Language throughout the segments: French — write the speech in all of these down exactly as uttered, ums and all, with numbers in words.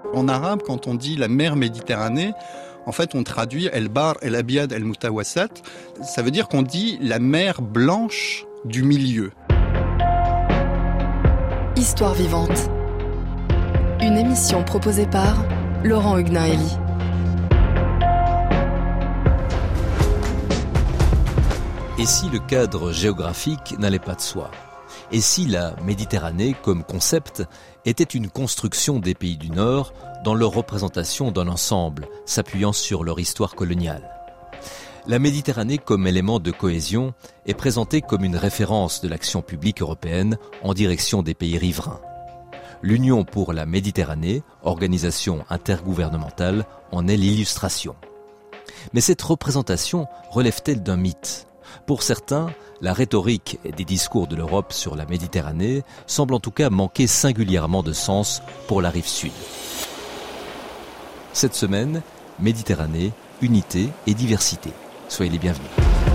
En arabe, quand on dit la mer Méditerranée, en fait, on traduit El Bar, El Abiad, El Mutawassat. Ça veut dire qu'on dit la mer blanche du milieu. Histoire vivante. Une émission proposée par Laurent Huguenin-Hélie. Et si le cadre géographique n'allait pas de soi ? Et si la Méditerranée, comme concept, était une construction des pays du Nord dans leur représentation d'un ensemble, s'appuyant sur leur histoire coloniale ? La Méditerranée, comme élément de cohésion, est présentée comme une référence de l'action publique européenne en direction des pays riverains. L'Union pour la Méditerranée, organisation intergouvernementale, en est l'illustration. Mais cette représentation relève-t-elle d'un mythe ? Pour certains, la rhétorique des discours de l'Europe sur la Méditerranée semble en tout cas manquer singulièrement de sens pour la rive sud. Cette semaine, Méditerranée, unité et diversité. Soyez les bienvenus.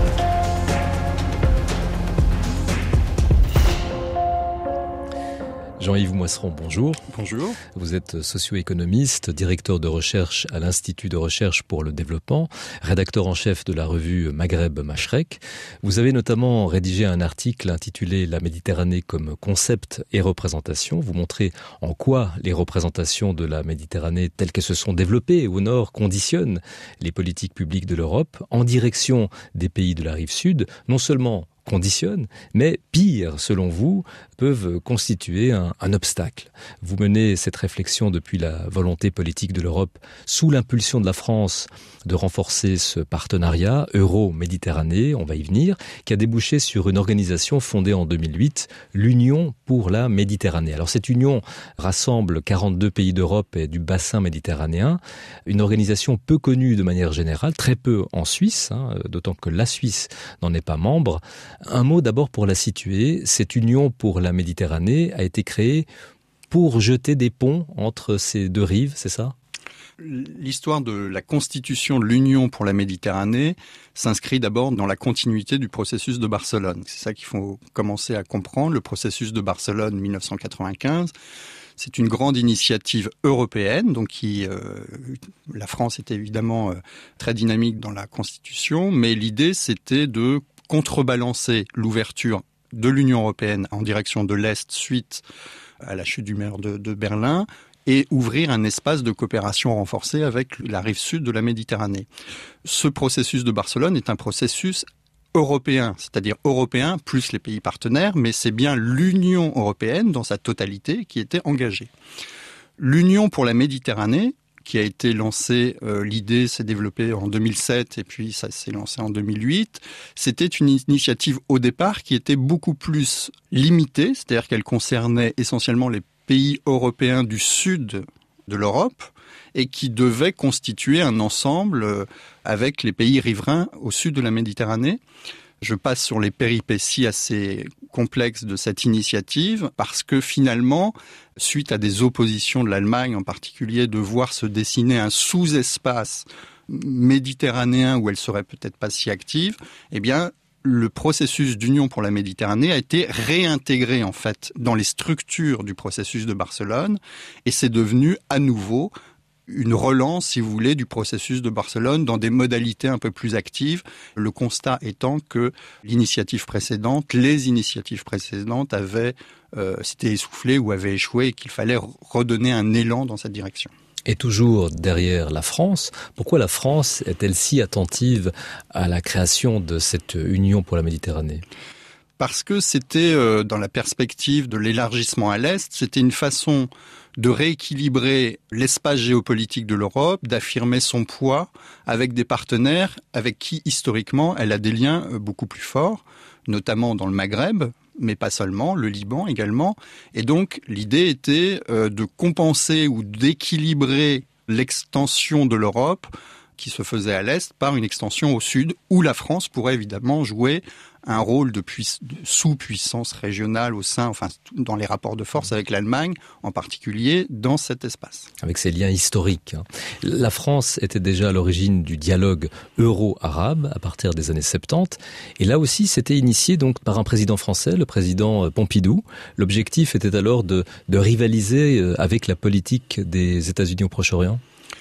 Jean-Yves Moisseron, bonjour. Bonjour. Vous êtes socio-économiste, directeur de recherche à l'Institut de recherche pour le développement, rédacteur en chef de la revue Maghreb Mashrek. Vous avez notamment rédigé un article intitulé « La Méditerranée comme concept et représentation ». Vous montrez en quoi les représentations de la Méditerranée telles qu'elles se sont développées au nord conditionnent les politiques publiques de l'Europe en direction des pays de la rive sud, non seulement conditionnent, mais pire, selon vous, peuvent constituer un, un obstacle. Vous menez cette réflexion depuis la volonté politique de l'Europe, sous l'impulsion de la France, de renforcer ce partenariat euro-méditerranée, on va y venir, qui a débouché sur une organisation fondée en deux mille huit, l'Union pour la Méditerranée. Alors cette union rassemble quarante-deux pays d'Europe et du bassin méditerranéen, une organisation peu connue de manière générale, très peu en Suisse, hein, d'autant que la Suisse n'en est pas membre. Un mot d'abord pour la situer. Cette union pour la Méditerranée a été créée pour jeter des ponts entre ces deux rives, c'est ça ? L'histoire de la constitution de l'Union pour la Méditerranée s'inscrit d'abord dans la continuité du processus de Barcelone. C'est ça qu'il faut commencer à comprendre. Le processus de Barcelone mille neuf cent quatre-vingt-quinze, c'est une grande initiative européenne, donc qui, euh, la France était évidemment euh, très dynamique dans la constitution, mais l'idée c'était de contrebalancer l'ouverture de l'Union européenne en direction de l'Est suite à la chute du mur de, de Berlin et ouvrir un espace de coopération renforcée avec la rive sud de la Méditerranée. Ce processus de Barcelone est un processus européen, c'est-à-dire européen plus les pays partenaires, mais c'est bien l'Union européenne dans sa totalité qui était engagée. L'Union pour la Méditerranée, qui a été lancé, euh, l'idée s'est développée en deux mille sept et puis ça s'est lancé en deux mille huit. C'était une initiative au départ qui était beaucoup plus limitée, c'est-à-dire qu'elle concernait essentiellement les pays européens du sud de l'Europe et qui devait constituer un ensemble avec les pays riverains au sud de la Méditerranée. Je passe sur les péripéties assez complexes de cette initiative parce que finalement, suite à des oppositions de l'Allemagne en particulier, de voir se dessiner un sous-espace méditerranéen où elle serait peut-être pas si active, eh bien, le processus d'union pour la Méditerranée a été réintégré en fait dans les structures du processus de Barcelone et c'est devenu à nouveau une relance, si vous voulez, du processus de Barcelone dans des modalités un peu plus actives. Le constat étant que l'initiative précédente, les initiatives précédentes avaient euh, s'étaient essoufflées ou avaient échoué et qu'il fallait redonner un élan dans cette direction. Et toujours derrière la France, pourquoi la France est-elle si attentive à la création de cette union pour la Méditerranée ? Parce que c'était, euh, dans la perspective de l'élargissement à l'Est, c'était une façon de rééquilibrer l'espace géopolitique de l'Europe, d'affirmer son poids avec des partenaires avec qui, historiquement, elle a des liens beaucoup plus forts, notamment dans le Maghreb, mais pas seulement, le Liban également. Et donc, l'idée était euh, de compenser ou d'équilibrer l'extension de l'Europe qui se faisait à l'Est par une extension au Sud, où la France pourrait évidemment jouer un rôle de, puis, de sous-puissance régionale au sein, enfin, dans les rapports de force avec l'Allemagne, en particulier dans cet espace. Avec ses liens historiques. La France était déjà à l'origine du dialogue euro-arabe à partir des années soixante-dix. Et là aussi, c'était initié donc par un président français, le président Pompidou. L'objectif était alors de, de rivaliser avec la politique des États-Unis au Proche-Orient.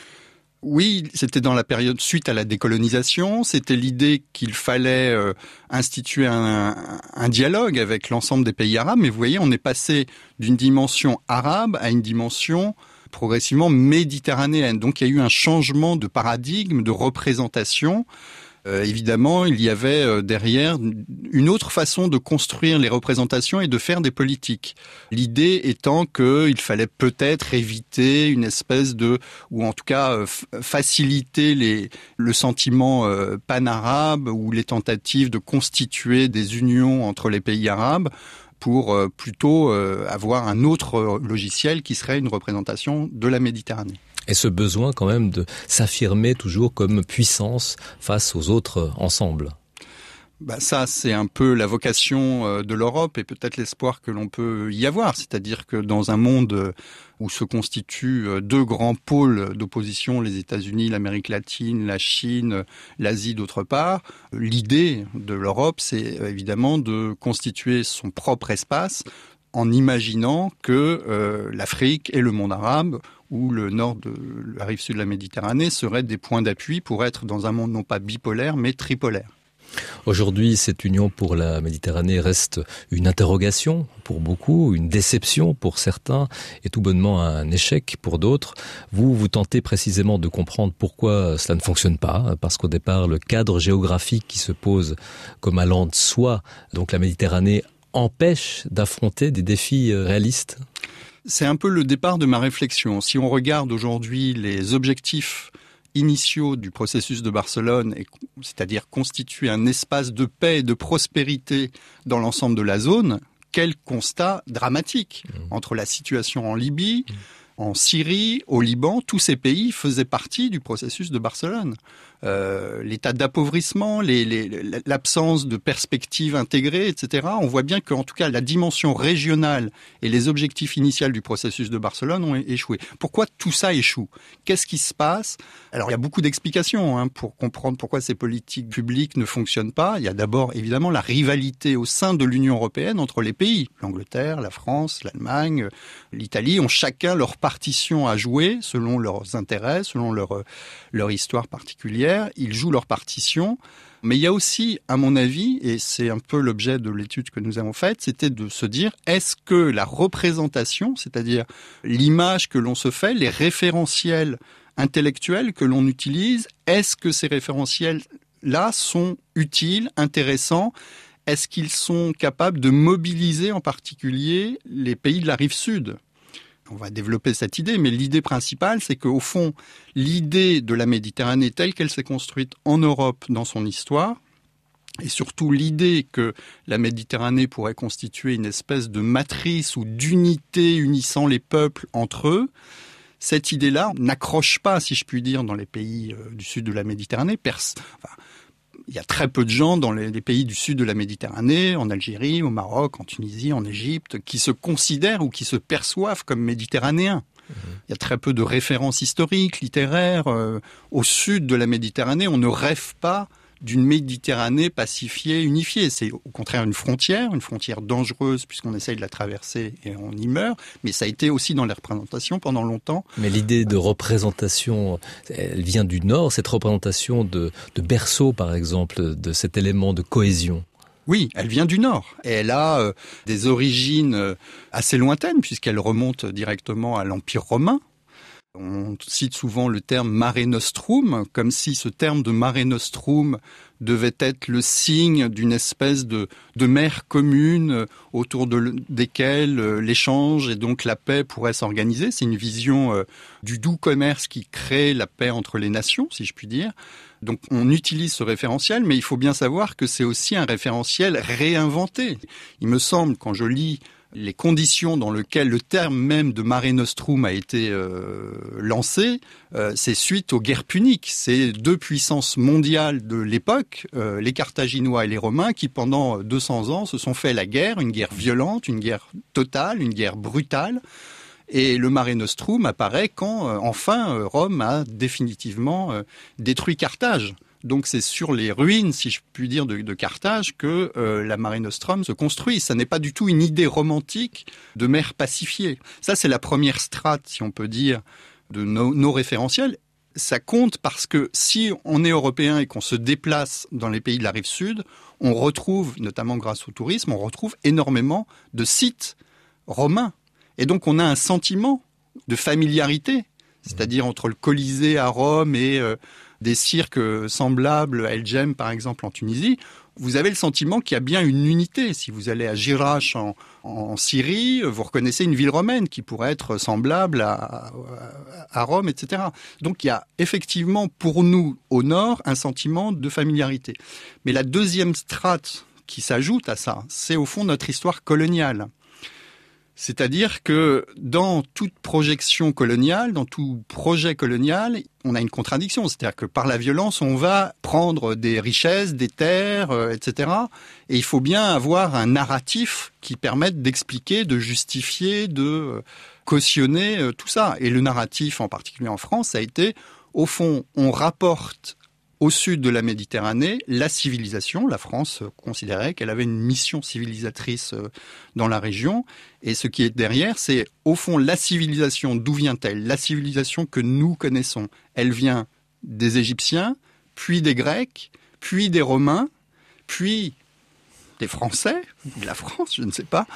Oui, c'était dans la période suite à la décolonisation. C'était l'idée qu'il fallait euh, instituer un, un dialogue avec l'ensemble des pays arabes. Mais vous voyez, on est passé d'une dimension arabe à une dimension progressivement méditerranéenne. Donc il y a eu un changement de paradigme, de représentation. Euh, évidemment, il y avait euh, derrière une autre façon de construire les représentations et de faire des politiques. L'idée étant qu'il fallait peut-être éviter une espèce de, ou en tout cas euh, faciliter les, le sentiment euh, pan-arabe ou les tentatives de constituer des unions entre les pays arabes pour euh, plutôt euh, avoir un autre logiciel qui serait une représentation de la Méditerranée. Et ce besoin quand même de s'affirmer toujours comme puissance face aux autres ensembles. Bah ça, c'est un peu la vocation de l'Europe et peut-être l'espoir que l'on peut y avoir. C'est-à-dire que dans un monde où se constituent deux grands pôles d'opposition, les États-Unis, l'Amérique latine, la Chine, l'Asie d'autre part, l'idée de l'Europe, c'est évidemment de constituer son propre espace en imaginant que euh, l'Afrique et le monde arabe ou le nord de la rive sud de la Méditerranée seraient des points d'appui pour être dans un monde non pas bipolaire mais tripolaire. Aujourd'hui, cette union pour la Méditerranée reste une interrogation pour beaucoup, une déception pour certains et tout bonnement un échec pour d'autres. Vous, vous tentez précisément de comprendre pourquoi cela ne fonctionne pas, parce qu'au départ, le cadre géographique qui se pose comme allant de soi, donc la Méditerranée, empêche d'affronter des défis réalistes ? C'est un peu le départ de ma réflexion. Si on regarde aujourd'hui les objectifs initiaux du processus de Barcelone, c'est-à-dire constituer un espace de paix et de prospérité dans l'ensemble de la zone, quel constat dramatique entre la situation en Libye, en Syrie, au Liban, tous ces pays faisaient partie du processus de Barcelone. Euh, l'état d'appauvrissement, les, les, l'absence de perspectives intégrées, et cetera. On voit bien qu'en tout cas, la dimension régionale et les objectifs initiaux du processus de Barcelone ont échoué. Pourquoi tout ça échoue ? Qu'est-ce qui se passe ? Alors, il y a beaucoup d'explications hein, pour comprendre pourquoi ces politiques publiques ne fonctionnent pas. Il y a d'abord, évidemment, la rivalité au sein de l'Union européenne entre les pays. L'Angleterre, la France, l'Allemagne, l'Italie ont chacun leur partition à jouer selon leurs intérêts, selon leur, leur histoire particulière. Ils jouent leur partition, mais il y a aussi, à mon avis, et c'est un peu l'objet de l'étude que nous avons faite, c'était de se dire, est-ce que la représentation, c'est-à-dire l'image que l'on se fait, les référentiels intellectuels que l'on utilise, est-ce que ces référentiels-là sont utiles, intéressants ? Est-ce qu'ils sont capables de mobiliser en particulier les pays de la rive sud ? On va développer cette idée, mais l'idée principale, c'est qu'au fond, l'idée de la Méditerranée telle qu'elle s'est construite en Europe dans son histoire, et surtout l'idée que la Méditerranée pourrait constituer une espèce de matrice ou d'unité unissant les peuples entre eux, cette idée-là n'accroche pas, si je puis dire, dans les pays du sud de la Méditerranée. Pers- enfin, il y a très peu de gens dans les, les pays du sud de la Méditerranée, en Algérie, au Maroc, en Tunisie, en Égypte, qui se considèrent ou qui se perçoivent comme méditerranéens. Mmh. Il y a très peu de références historiques, littéraires. Euh, au sud de la Méditerranée, on ne rêve pas d'une Méditerranée pacifiée, unifiée. C'est au contraire une frontière, une frontière dangereuse puisqu'on essaye de la traverser et on y meurt. Mais ça a été aussi dans les représentations pendant longtemps. Mais l'idée de représentation, elle vient du Nord, cette représentation de, de berceau, par exemple, de cet élément de cohésion. Oui, elle vient du Nord. Et elle a euh, des origines euh, assez lointaines puisqu'elle remonte directement à l'Empire romain. On cite souvent le terme Mare Nostrum, comme si ce terme de Mare Nostrum devait être le signe d'une espèce de, de mer commune autour de desquelles l'échange et donc la paix pourraient s'organiser. C'est une vision euh, du doux commerce qui crée la paix entre les nations, si je puis dire. Donc on utilise ce référentiel, mais il faut bien savoir que c'est aussi un référentiel réinventé. Il me semble, quand je lis les conditions dans lesquelles le terme même de Mare Nostrum a été euh, lancé, euh, c'est suite aux guerres puniques. C'est deux puissances mondiales de l'époque, euh, les Carthaginois et les Romains, qui pendant deux cents ans se sont fait la guerre, une guerre violente, une guerre totale, une guerre brutale. Et le Mare Nostrum apparaît quand, euh, enfin, euh, Rome a définitivement euh, détruit Carthage. Donc c'est sur les ruines, si je puis dire, de, de Carthage que euh, la Mare Nostrum se construit. Ça n'est pas du tout une idée romantique de mer pacifiée. Ça, c'est la première strate, si on peut dire, de nos, nos référentiels. Ça compte parce que si on est européen et qu'on se déplace dans les pays de la rive sud, on retrouve, notamment grâce au tourisme, on retrouve énormément de sites romains. Et donc on a un sentiment de familiarité, c'est-à-dire entre le Colisée à Rome et euh, des cirques semblables à El Jem, par exemple, en Tunisie. Vous avez le sentiment qu'il y a bien une unité. Si vous allez à Jirash en, en Syrie, vous reconnaissez une ville romaine qui pourrait être semblable à, à, à Rome, et cetera. Donc il y a effectivement pour nous, au nord, un sentiment de familiarité. Mais la deuxième strate qui s'ajoute à ça, c'est au fond notre histoire coloniale. C'est-à-dire que dans toute projection coloniale, dans tout projet colonial, on a une contradiction. C'est-à-dire que par la violence, on va prendre des richesses, des terres, euh, et cetera. Et il faut bien avoir un narratif qui permette d'expliquer, de justifier, de euh, cautionner euh, tout ça. Et le narratif, en particulier en France, ça a été, au fond, on rapporte au sud de la Méditerranée, la civilisation. La France considérait qu'elle avait une mission civilisatrice dans la région. Et ce qui est derrière, c'est au fond la civilisation. D'où vient-elle ? La civilisation que nous connaissons. Elle vient des Égyptiens, puis des Grecs, puis des Romains, puis des Français, de la France, je ne sais pas.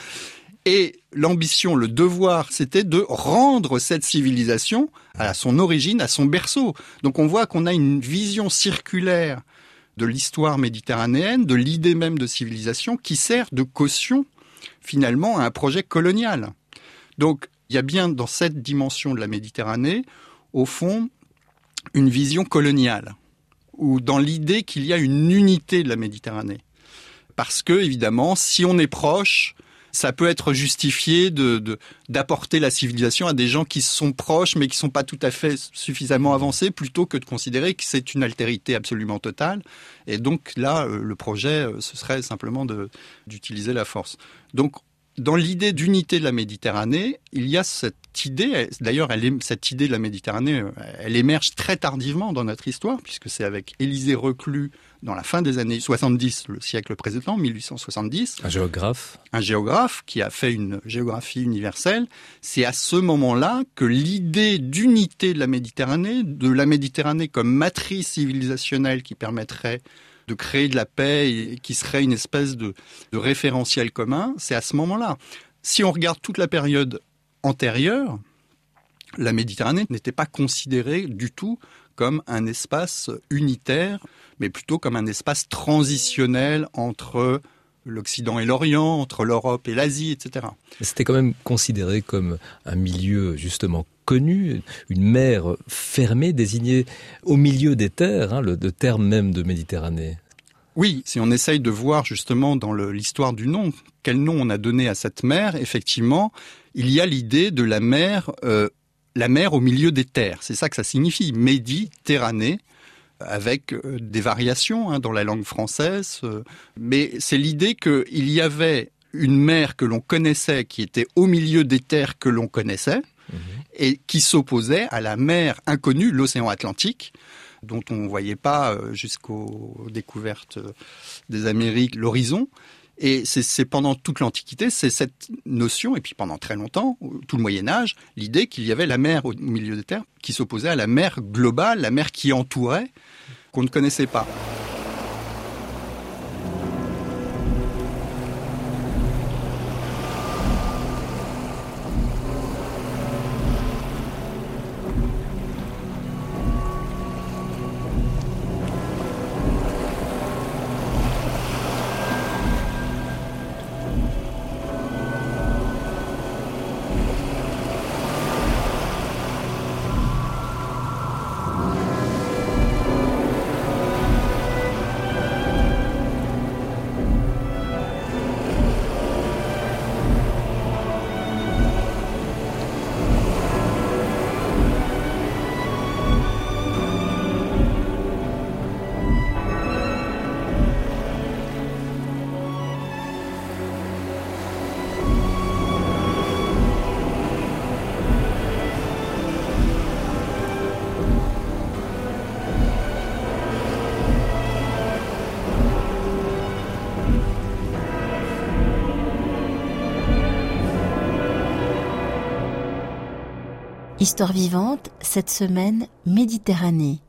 Et l'ambition, le devoir, c'était de rendre cette civilisation à son origine, à son berceau. Donc on voit qu'on a une vision circulaire de l'histoire méditerranéenne, de l'idée même de civilisation, qui sert de caution finalement à un projet colonial. Donc il y a bien dans cette dimension de la Méditerranée, au fond, une vision coloniale, ou dans l'idée qu'il y a une unité de la Méditerranée. Parce que, évidemment, si on est proche, ça peut être justifié de, de, d'apporter la civilisation à des gens qui sont proches mais qui ne sont pas tout à fait suffisamment avancés, plutôt que de considérer que c'est une altérité absolument totale. Et donc là, le projet, ce serait simplement de, d'utiliser la force. Donc, dans l'idée d'unité de la Méditerranée, il y a cette idée, d'ailleurs elle, cette idée de la Méditerranée, elle émerge très tardivement dans notre histoire, puisque c'est avec Élisée Reclus, dans la fin des années soixante-dix, le siècle précédent, mille huit cent soixante-dix. Un géographe. Un géographe qui a fait une géographie universelle. C'est à ce moment-là que l'idée d'unité de la Méditerranée, de la Méditerranée comme matrice civilisationnelle qui permettrait de créer de la paix et qui serait une espèce de, de référentiel commun, c'est à ce moment-là. Si on regarde toute la période antérieure, la Méditerranée n'était pas considérée du tout comme un espace unitaire, mais plutôt comme un espace transitionnel entre l'Occident et l'Orient, entre l'Europe et l'Asie, et cetera. C'était quand même considéré comme un milieu justement connu, une mer fermée, désignée au milieu des terres, hein, le, le terme même de Méditerranée. Oui, si on essaye de voir justement dans le, l'histoire du nom, quel nom on a donné à cette mer, effectivement, il y a l'idée de la mer, euh, la mer au milieu des terres. C'est ça que ça signifie, Méditerranée, avec euh, des variations hein, dans la langue française. Euh, mais c'est l'idée qu'il y avait une mer que l'on connaissait, qui était au milieu des terres que l'on connaissait, mmh. et qui s'opposait à la mer inconnue, l'océan Atlantique, dont on ne voyait pas jusqu'aux découvertes des Amériques l'horizon. Et c'est, c'est pendant toute l'Antiquité, c'est cette notion, et puis pendant très longtemps, tout le Moyen-Âge, l'idée qu'il y avait la mer au milieu des terres qui s'opposait à la mer globale, la mer qui entourait, qu'on ne connaissait pas. Histoire vivante, cette semaine, Méditerranée.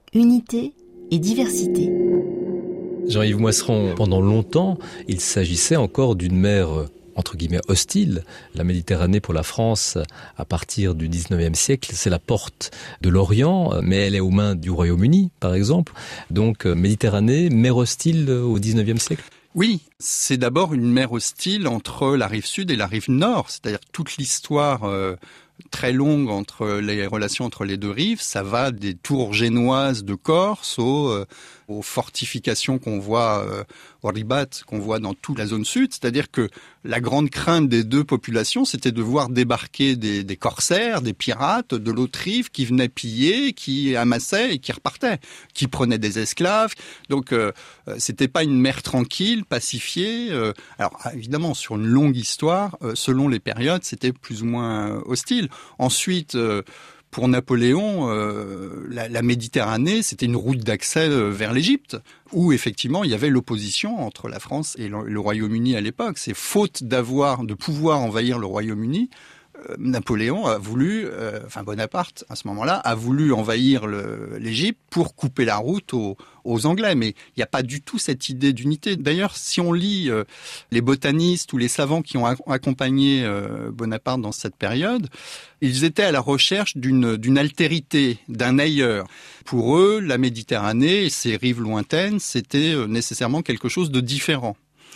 Unité et diversité. Jean-Yves Moisseron, pendant longtemps, il s'agissait encore d'une mer entre guillemets hostile. La Méditerranée pour la France, à partir du dix-neuvième siècle, c'est la porte de l'Orient, mais elle est aux mains du Royaume-Uni, par exemple. Donc Méditerranée, mer hostile au dix-neuvième siècle ? Oui, c'est d'abord une mer hostile entre la rive sud et la rive nord, c'est-à-dire toute l'histoire euh, très longue entre les relations entre les deux rives, ça va des tours génoises de Corse aux, euh, aux fortifications qu'on voit euh, au Ribat, qu'on voit dans toute la zone sud, c'est-à-dire que la grande crainte des deux populations, c'était de voir débarquer des, des corsaires, des pirates de l'autre rive qui venaient piller, qui amassaient et qui repartaient, qui prenaient des esclaves. Donc euh, c'était pas une mer tranquille, pacifiée. Euh, alors évidemment, sur une longue histoire, euh, selon les périodes, c'était plus ou moins hostile. Ensuite, euh, pour Napoléon, euh, la, la Méditerranée, c'était une route d'accès euh, vers l'Égypte, où effectivement il y avait l'opposition entre la France et le, le Royaume-Uni à l'époque. C'est faute d'avoir, de pouvoir envahir le Royaume-Uni. Napoléon a voulu, euh, enfin Bonaparte à ce moment-là, a voulu envahir le, l'Égypte pour couper la route aux, aux Anglais. Mais il n'y a pas du tout cette idée d'unité. D'ailleurs, si on lit euh, les botanistes ou les savants qui ont accompagné euh, Bonaparte dans cette période, ils étaient à la recherche d'une, d'une altérité, d'un ailleurs. Pour eux, la Méditerranée et ses rives lointaines, c'était nécessairement quelque chose de différent.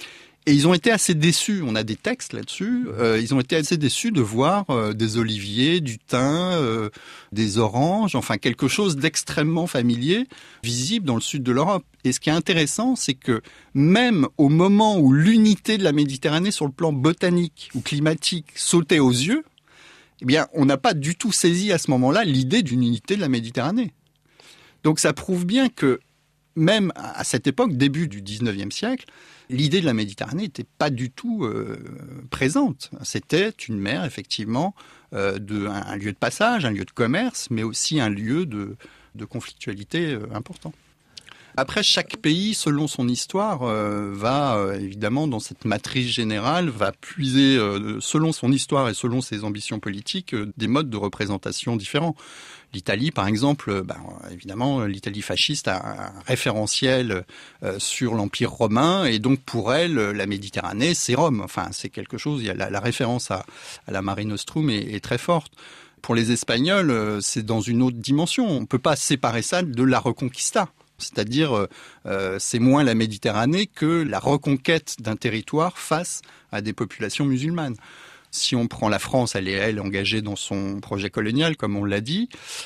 Et ils ont été assez déçus, on a des textes là-dessus, euh, ils ont été assez déçus de voir euh, des oliviers, du thym, euh, des oranges, enfin quelque chose d'extrêmement familier, visible dans le sud de l'Europe. Et ce qui est intéressant, c'est que même au moment où l'unité de la Méditerranée sur le plan botanique ou climatique sautait aux yeux, eh bien, on n'a pas du tout saisi à ce moment-là l'idée d'une unité de la Méditerranée. Donc ça prouve bien que même à cette époque, début du dix-neuvième siècle, l'idée de la Méditerranée n'était pas du tout euh, présente. C'était une mer, effectivement, euh, de, un, un lieu de passage, un lieu de commerce, mais aussi un lieu de, de conflictualité euh, important. Après, chaque pays, selon son histoire, euh, va euh, évidemment, dans cette matrice générale, va puiser, euh, selon son histoire et selon ses ambitions politiques, euh, des modes de représentation différents. L'Italie, par exemple, ben, évidemment, l'Italie fasciste a un référentiel euh, sur l'Empire romain, et donc pour elle, la Méditerranée, c'est Rome. Enfin, c'est quelque chose. Il y a la, la référence à, à la Mare Nostrum est, est très forte. Pour les Espagnols, c'est dans une autre dimension. On ne peut pas séparer ça de la Reconquista. C'est-à-dire, euh, c'est moins la Méditerranée que la reconquête d'un territoire face à des populations musulmanes. Si on prend la France, elle est, elle, engagée dans son projet colonial, comme on l'a dit.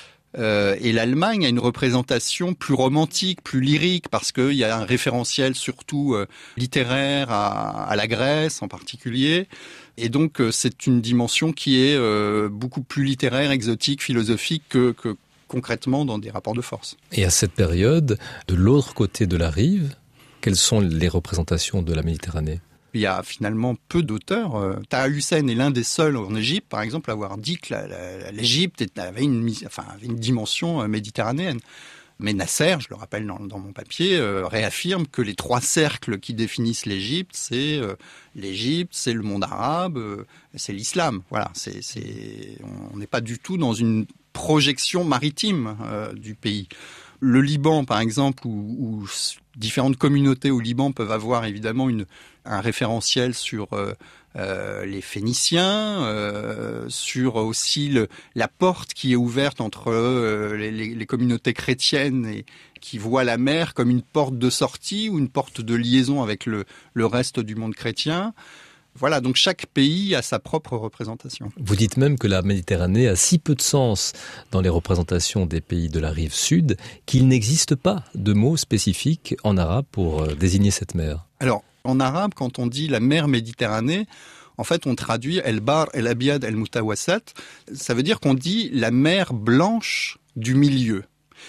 Euh, et l'Allemagne a une représentation plus romantique, plus lyrique, parce qu'il y a un référentiel surtout euh, littéraire à, à la Grèce en particulier. Et donc, euh, c'est une dimension qui est euh, beaucoup plus littéraire, exotique, philosophique que, que concrètement dans des rapports de force. Et à cette période, de l'autre côté de la rive, quelles sont les représentations de la Méditerranée ? Il y a finalement peu d'auteurs. Euh, Taha Hussein est l'un des seuls en Égypte, par exemple, à avoir dit que la, la, l'Égypte avait une, enfin, avait une dimension euh, méditerranéenne. Mais Nasser, je le rappelle dans, dans mon papier, euh, réaffirme que les trois cercles qui définissent l'Égypte, c'est euh, l'Égypte, c'est le monde arabe, euh, c'est l'islam. Voilà, c'est, c'est, on n'est pas du tout dans une projection maritime euh, du pays. Le Liban, par exemple, où, où différentes communautés au Liban peuvent avoir évidemment une, un référentiel sur euh, euh, les Phéniciens, euh, sur aussi le, la porte qui est ouverte entre euh, les, les communautés chrétiennes et qui voient la mer comme une porte de sortie ou une porte de liaison avec le, le reste du monde chrétien. Voilà, donc chaque pays a sa propre représentation. Vous dites même que la Méditerranée a si peu de sens dans les représentations des pays de la rive sud qu'il n'existe pas de mot spécifique en arabe pour désigner cette mer. Alors, en arabe, quand on dit la mer Méditerranée, en fait, on traduit El Bar, El Abiad, El Mutawassat. Ça veut dire qu'on dit la mer blanche du milieu.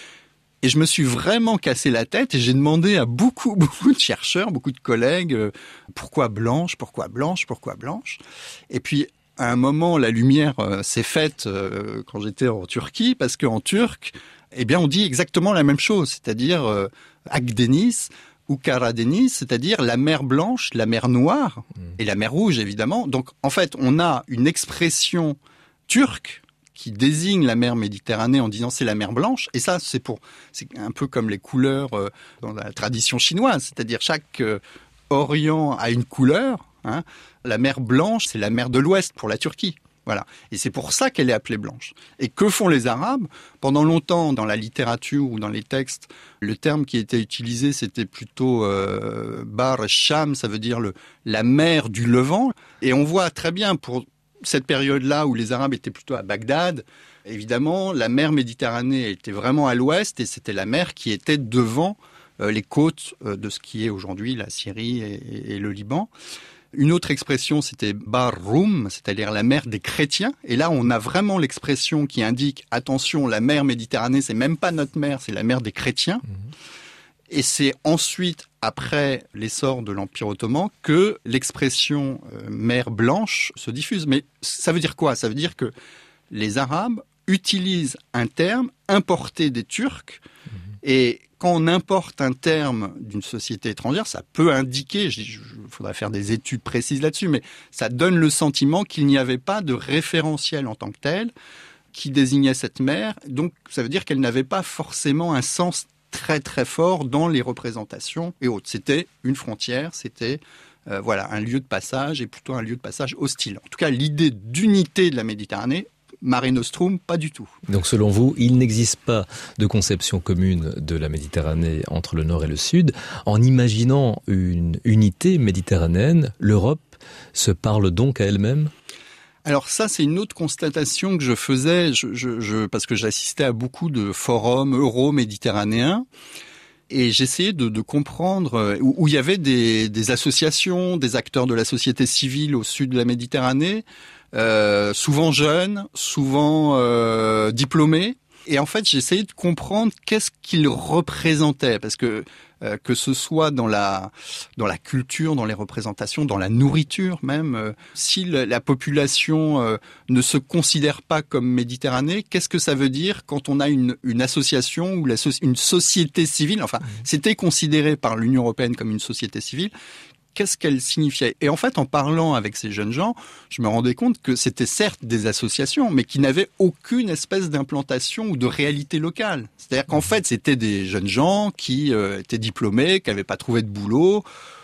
Et je me suis vraiment cassé la tête et j'ai demandé à beaucoup, beaucoup de chercheurs, beaucoup de collègues, euh, pourquoi blanche, pourquoi blanche, pourquoi blanche. Et puis, à un moment, la lumière euh, s'est faite euh, quand j'étais en Turquie, parce qu'en turc, eh bien, on dit exactement la même chose, c'est-à-dire euh, Akdeniz ou Karadeniz, c'est-à-dire la mer blanche, la mer noire et la mer rouge, évidemment. Donc, en fait, on a une expression turque qui désigne la mer Méditerranée en disant c'est la mer Blanche. Et ça, c'est pour, c'est un peu comme les couleurs euh, dans la tradition chinoise, c'est-à-dire chaque euh, Orient a une couleur. Hein. La mer Blanche, c'est la mer de l'Ouest pour la Turquie. Voilà. Et c'est pour ça qu'elle est appelée blanche. Et que font les Arabes ? Pendant longtemps, dans la littérature ou dans les textes, le terme qui était utilisé, c'était plutôt euh, Bar Sham, ça veut dire le, la mer du Levant. Et on voit très bien pour cette période-là où les Arabes étaient plutôt à Bagdad, évidemment, la mer Méditerranée était vraiment à l'ouest et c'était la mer qui était devant euh, les côtes euh, de ce qui est aujourd'hui la Syrie et, et le Liban. Une autre expression, c'était Bar Rum, c'est-à-dire la mer des chrétiens. Et là, on a vraiment l'expression qui indique, attention, la mer Méditerranée, c'est même pas notre mer, c'est la mer des chrétiens. Mmh. Et c'est ensuite, après l'essor de l'Empire ottoman, que l'expression euh, mer blanche se diffuse. Mais ça veut dire quoi ? Ça veut dire que les Arabes utilisent un terme importé des Turcs. Mmh. Et quand on importe un terme d'une société étrangère, ça peut indiquer, il faudrait faire des études précises là-dessus, mais ça donne le sentiment qu'il n'y avait pas de référentiel en tant que tel qui désignait cette mer. Donc, ça veut dire qu'elle n'avait pas forcément un sens très très fort dans les représentations et autres. C'était une frontière, c'était euh, voilà, un lieu de passage et plutôt un lieu de passage hostile. En tout cas, l'idée d'unité de la Méditerranée, Mare Nostrum, pas du tout. Donc selon vous, il n'existe pas de conception commune de la Méditerranée entre le nord et le sud. En imaginant une unité méditerranéenne, l'Europe se parle donc à elle-même ? Alors ça, c'est une autre constatation que je faisais, je, je, je, parce que j'assistais à beaucoup de forums euro-méditerranéens. Et j'essayais de, de comprendre où, où il y avait des, des associations, des acteurs de la société civile au sud de la Méditerranée, euh, souvent jeunes, souvent euh, diplômés. Et en fait, j'essayais de comprendre qu'est-ce qu'ils représentaient, parce que euh, que ce soit dans la dans la culture, dans les représentations, dans la nourriture même, euh, si le, la population euh, ne se considère pas comme méditerranée, qu'est-ce que ça veut dire quand on a une une association ou la une société civile, enfin, c'était considéré par l'Union européenne comme une société civile. Qu'est-ce qu'elle signifiait ? Et en fait, en parlant avec ces jeunes gens, je me rendais compte que c'était certes des associations, mais qui n'avaient aucune espèce d'implantation ou de réalité locale. C'est-à-dire qu'en fait, c'était des jeunes gens qui euh, étaient diplômés, qui n'avaient pas trouvé de boulot.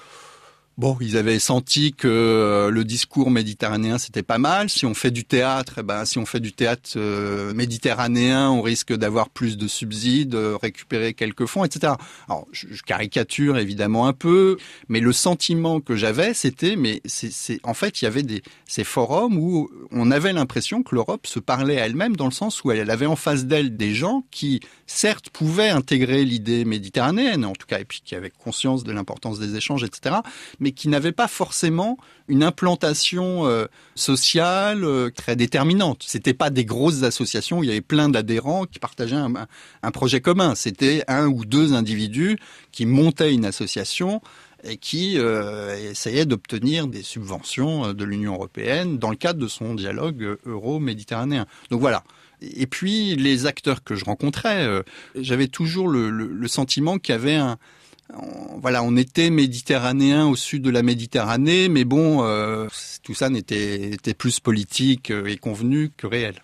Bon, ils avaient senti que le discours méditerranéen, c'était pas mal. Si on fait du théâtre, eh ben, si on fait du théâtre euh, méditerranéen, on risque d'avoir plus de subsides, euh, récupérer quelques fonds, et cetera. Alors, je, je caricature évidemment un peu, mais le sentiment que j'avais, c'était, mais c'est, c'est, en fait, il y avait des, ces forums où on avait l'impression que l'Europe se parlait à elle-même dans le sens où elle avait en face d'elle des gens qui, certes, pouvaient intégrer l'idée méditerranéenne, en tout cas, et puis qui avaient conscience de l'importance des échanges, et cetera, mais qui n'avaient pas forcément une implantation euh, sociale euh, très déterminante. C'était pas des grosses associations où il y avait plein d'adhérents qui partageaient un, un, un projet commun. C'était un ou deux individus qui montaient une association et qui euh, essayaient d'obtenir des subventions de l'Union européenne dans le cadre de son dialogue euro-méditerranéen. Donc voilà. Et puis, les acteurs que je rencontrais, euh, j'avais toujours le, le, le sentiment qu'il y avait un... On, voilà, on était méditerranéen au sud de la Méditerranée, mais bon, euh, tout ça n'était était plus politique et convenu que réel.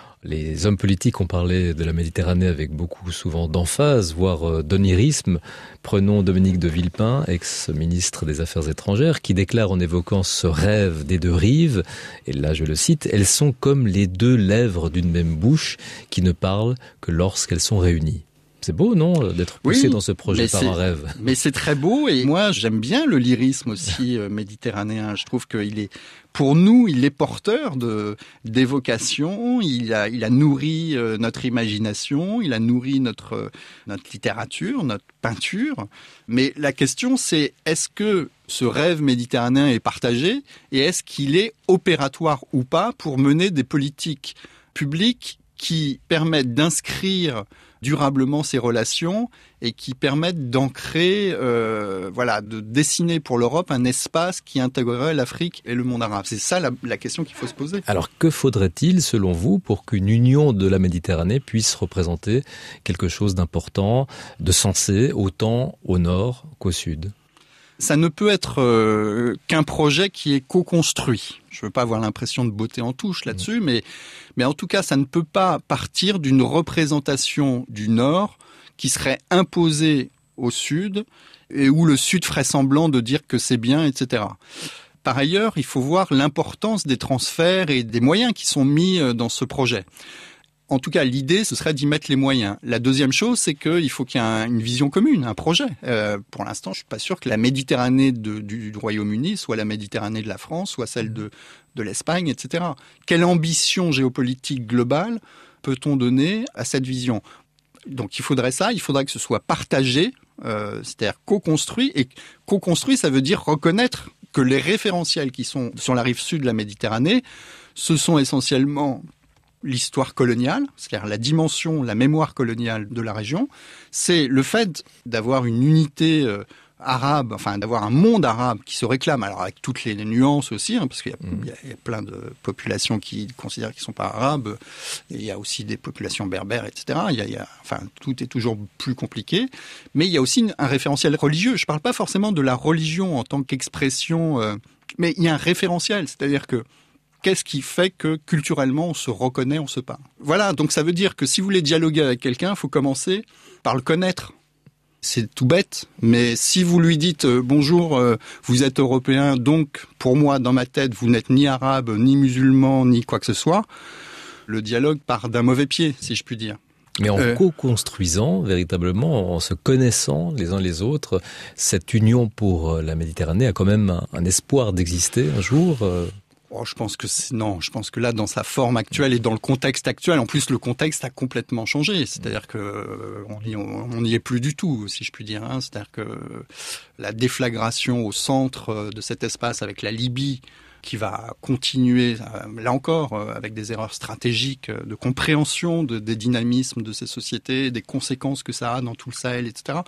Les hommes politiques ont parlé de la Méditerranée avec beaucoup souvent d'emphase, voire d'onirisme. Prenons Dominique de Villepin, ex-ministre des Affaires étrangères, qui déclare en évoquant ce rêve des deux rives, et là je le cite, « Elles sont comme les deux lèvres d'une même bouche qui ne parlent que lorsqu'elles sont réunies ». C'est beau, non, d'être poussé oui, dans ce projet par un rêve. Mais c'est très beau, et moi j'aime bien le lyrisme aussi euh, méditerranéen. Je trouve qu'il est, pour nous, il est porteur de d'évocation. Il a, il a nourri euh, notre imagination, il a nourri notre euh, notre littérature, notre peinture. Mais la question, c'est est-ce que ce rêve méditerranéen est partagé et est-ce qu'il est opératoire ou pas pour mener des politiques publiques qui permettent d'inscrire durablement ces relations et qui permettent d'ancrer, euh, voilà, de dessiner pour l'Europe un espace qui intégrerait l'Afrique et le monde arabe. C'est ça la, la question qu'il faut se poser. Alors que faudrait-il, selon vous, pour qu'une union de la Méditerranée puisse représenter quelque chose d'important, de sensé, autant au nord qu'au sud ? Ça ne peut être euh, qu'un projet qui est co-construit. Je veux pas avoir l'impression de botter en touche là-dessus, mmh. mais, mais en tout cas, ça ne peut pas partir d'une représentation du Nord qui serait imposée au Sud et où le Sud ferait semblant de dire que c'est bien, et cetera. Par ailleurs, il faut voir l'importance des transferts et des moyens qui sont mis dans ce projet. En tout cas, l'idée, ce serait d'y mettre les moyens. La deuxième chose, c'est qu'il faut qu'il y ait un, une vision commune, un projet. Euh, pour l'instant, je suis pas sûr que la Méditerranée de, du, du Royaume-Uni soit la Méditerranée de la France, soit celle de, de l'Espagne, et cetera. Quelle ambition géopolitique globale peut-on donner à cette vision ? Donc, il faudrait ça, il faudrait que ce soit partagé, euh, c'est-à-dire co-construit. Et co-construit, ça veut dire reconnaître que les référentiels qui sont sur la rive sud de la Méditerranée, ce sont essentiellement l'histoire coloniale, c'est-à-dire la dimension, la mémoire coloniale de la région. C'est le fait d'avoir une unité euh, arabe, enfin d'avoir un monde arabe qui se réclame, alors avec toutes les nuances aussi, hein, parce qu'il y a, mmh. il y a, il y a plein de populations qui considèrent qu'ils ne sont pas arabes, et il y a aussi des populations berbères, et cetera. Il y a, il y a, enfin, tout est toujours plus compliqué, mais il y a aussi une, un référentiel religieux. Je ne parle pas forcément de la religion en tant qu'expression, euh, mais il y a un référentiel, c'est-à-dire que qu'est-ce qui fait que culturellement on se reconnaît, on se parle. Voilà, donc ça veut dire que si vous voulez dialoguer avec quelqu'un, il faut commencer par le connaître. C'est tout bête, mais si vous lui dites euh, « Bonjour, euh, vous êtes européen, donc pour moi, dans ma tête, vous n'êtes ni arabe, ni musulman, ni quoi que ce soit », le dialogue part d'un mauvais pied, si je puis dire. Mais en euh... co-construisant, véritablement, en se connaissant les uns les autres, cette union pour la Méditerranée a quand même un, un espoir d'exister un jour euh... Oh, je pense que c'est, non, je pense que là, dans sa forme actuelle et dans le contexte actuel, en plus le contexte a complètement changé. C'est-à-dire que euh, on n'y est plus du tout, si je puis dire. Hein. C'est-à-dire que la déflagration au centre de cet espace avec la Libye, qui va continuer, euh, là encore, euh, avec des erreurs stratégiques de compréhension de, des dynamismes de ces sociétés, des conséquences que ça a dans tout le Sahel, et cetera.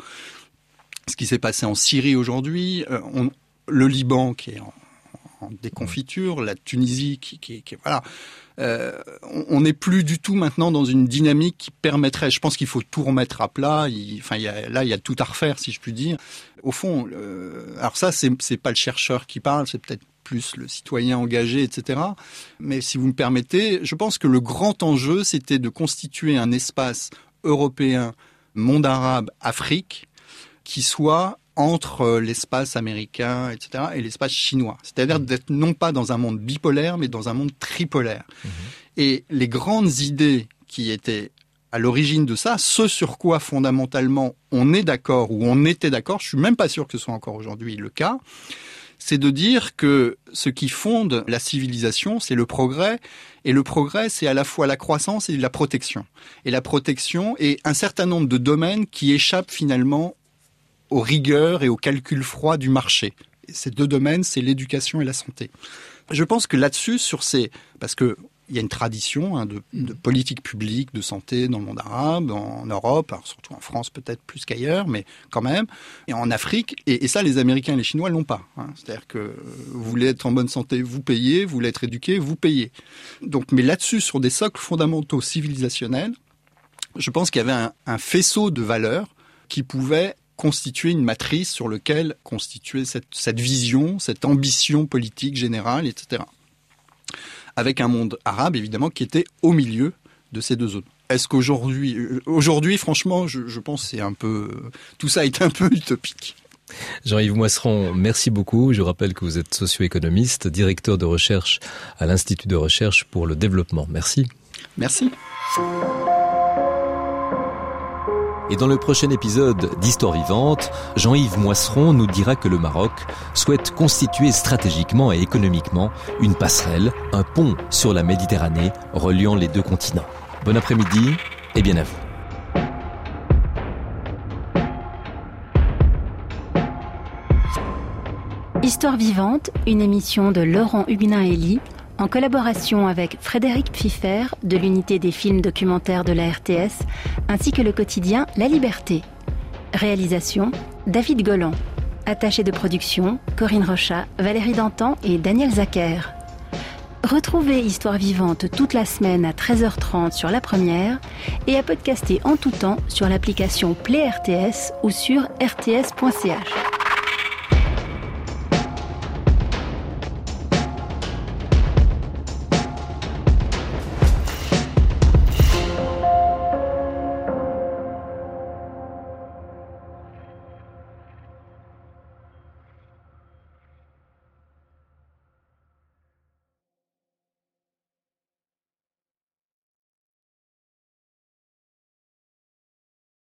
Ce qui s'est passé en Syrie aujourd'hui, euh, on, le Liban qui est en en déconfiture, la Tunisie qui, qui, qui voilà, euh, on n'est plus du tout maintenant dans une dynamique qui permettrait. Je pense qu'il faut tout remettre à plat. Il, enfin, il y a, là, il y a tout à refaire, si je puis dire. Au fond, euh, alors ça, c'est, c'est pas le chercheur qui parle, c'est peut-être plus le citoyen engagé, et cetera. Mais si vous me permettez, je pense que le grand enjeu, c'était de constituer un espace européen, monde arabe, Afrique, qui soit entre l'espace américain, et cetera, et l'espace chinois. C'est-à-dire d'être non pas dans un monde bipolaire, mais dans un monde tripolaire. Mmh. Et les grandes idées qui étaient à l'origine de ça, ce sur quoi fondamentalement on est d'accord, ou on était d'accord, je suis même pas sûr que ce soit encore aujourd'hui le cas, c'est de dire que ce qui fonde la civilisation, c'est le progrès, et le progrès, c'est à la fois la croissance et la protection. Et la protection est un certain nombre de domaines qui échappent finalement aux rigueurs et aux calculs froids du marché. Et ces deux domaines, c'est l'éducation et la santé. Je pense que là-dessus, sur ces... Parce que il y a une tradition hein, de, de politique publique, de santé dans le monde arabe, en, en Europe, alors surtout en France peut-être plus qu'ailleurs, mais quand même, et en Afrique, et, et ça les Américains et les Chinois l'ont pas. Hein. C'est-à-dire que vous voulez être en bonne santé, vous payez, vous voulez être éduqué, vous payez. Donc, mais là-dessus, sur des socles fondamentaux civilisationnels, je pense qu'il y avait un, un faisceau de valeurs qui pouvait constituer une matrice sur laquelle constituer cette, cette vision, cette ambition politique générale, et cetera. Avec un monde arabe, évidemment, qui était au milieu de ces deux zones. Est-ce qu'aujourd'hui, aujourd'hui, franchement, je, je pense que c'est un peu, tout ça est un peu utopique. Jean-Yves Moisseron, merci beaucoup. Je rappelle que vous êtes socio-économiste, directeur de recherche à l'Institut de recherche pour le développement. Merci. Merci. Et dans le prochain épisode d'Histoire vivante, Jean-Yves Moisseron nous dira que le Maroc souhaite constituer stratégiquement et économiquement une passerelle, un pont sur la Méditerranée reliant les deux continents. Bon après-midi et bien à vous. Histoire vivante, une émission de Laurent Huguenin-Elie, en collaboration avec Frédéric Pfiffer de l'unité des films documentaires de la R T S, ainsi que le quotidien La Liberté. Réalisation, David Golan. Attaché de production, Corinne Rochat, Valérie Dantan et Daniel Zacher. Retrouvez Histoire vivante toute la semaine à treize heures trente sur La Première et à podcaster en tout temps sur l'application Play R T S ou sur r t s point c h.